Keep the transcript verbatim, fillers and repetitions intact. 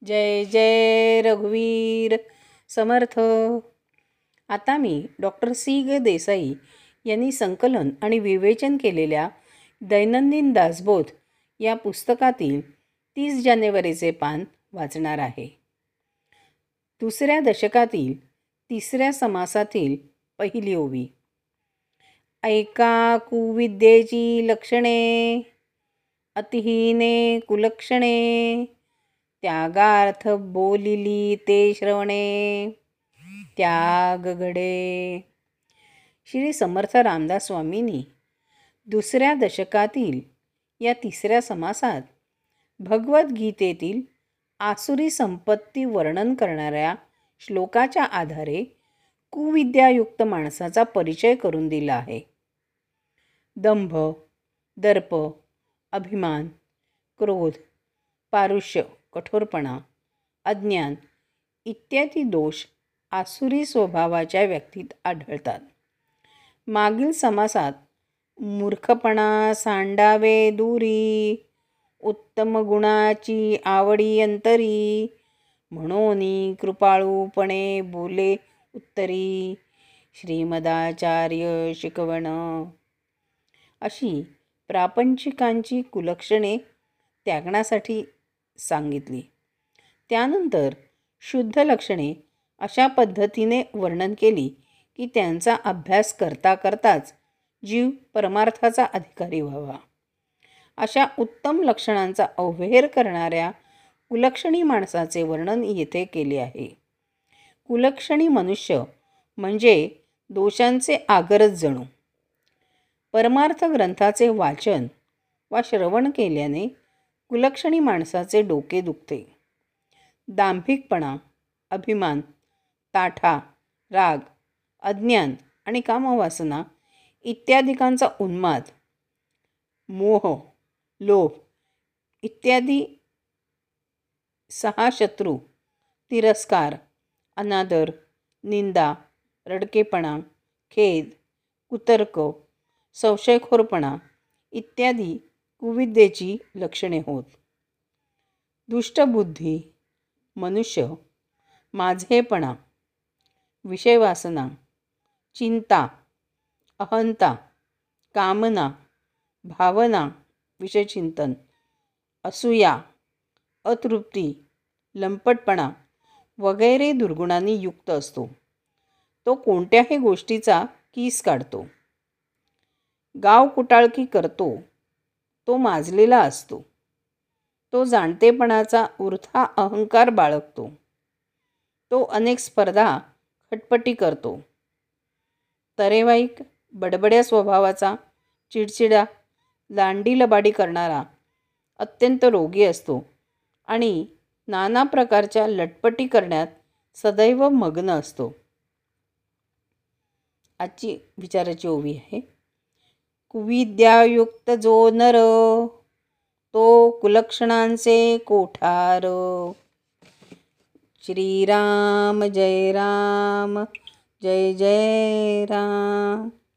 जय जय रघुवीर समर्थ. आता मी doctor C ग देसाई यांनी संकलन आणि विवेचन केलेल्या दैनंदिन दासबोध या पुस्तकातील तीस जानेवारीचे पान वाचणार आहे. दुसऱ्या दशकातील तिसऱ्या समासातील पहिली ओवी. ऐका कुविद्येची लक्षणे, अतिहीने कुलक्षणे, त्यागार्थ बोलिली ते श्रवणे, त्याग घडे. श्री समर्थ रामदास स्वामींनी दुसऱ्या दशकातील या तिसऱ्या समासात भगवद्गीतेतील आसुरी संपत्ती वर्णन करणाऱ्या श्लोकाच्या आधारे कुविद्यायुक्त माणसाचा परिचय करून दिला आहे. दंभ, दर्प, अभिमान, क्रोध, पारुष्य, कठोरपणा, अज्ञान इत्यादी दोष आसुरी स्वभावाच्या व्यक्तीत आढळतात. मागील समासात मूर्खपणा सांडावे दूरी, उत्तम गुणाची आवडी अंतरी, म्हणून कृपाळूपणे बोले उत्तरी, श्रीमदाचार्य शिकवण अशी प्रापंचिकांची कुलक्षणे त्यागण्यासाठी सांगितली. त्यानंतर शुद्ध लक्षणे अशा पद्धतीने वर्णन केली की त्यांचा अभ्यास करता करताच जीव परमार्थाचा अधिकारी व्हावा. अशा उत्तम लक्षणांचा अवहेर करणाऱ्या कुलक्षणी माणसाचे वर्णन येथे केले आहे. कुलक्षणी मनुष्य म्हणजे दोषांचे आगरच जणू. परमार्थ ग्रंथाचे वाचन वा श्रवण केल्याने कुलक्षणी माणसाचे डोके दुखते. दांभिकपणा, अभिमान, ताठा, राग, अज्ञान आणि कामवासना इत्यादिकांचा उन्माद, मोह, लोभ इत्यादी सहा शत्रू, तिरस्कार, अनादर, निंदा, रडकेपणा, खेद, कुतर्क, संशयखोरपणा इत्यादी कुविद्येची लक्षणे होत. दुष्टबुद्धी, मनुष्य, माझेपणा, विषयवासना, चिंता, अहंता, कामना, भावना, विषयचिंतन, असूया, अतृप्ती, लंपटपणा वगैरे दुर्गुणांनी युक्त असतो. तो कोणत्याही गोष्टीचा कीस काढतो. गाव कुटाळकी करतो. तो माजलेला असतो. तो जाणतेपणाचा उरथा अहंकार बाळगतो. तो अनेक स्पर्धा खटपटी करतो. तरेवाईक बडबड्या स्वभावाचा, चिडचिडा, लांडीलबाडी करणारा, अत्यंत रोगी असतो आणि नाना प्रकारच्या लटपटी करण्यात सदैव मग्न असतो. आजची विचाराची ओवी आहे. कुविद्यायुक्त जो नर, तो कुलक्षणांचे कोठार. श्रीराम जय राम, जय जय राम.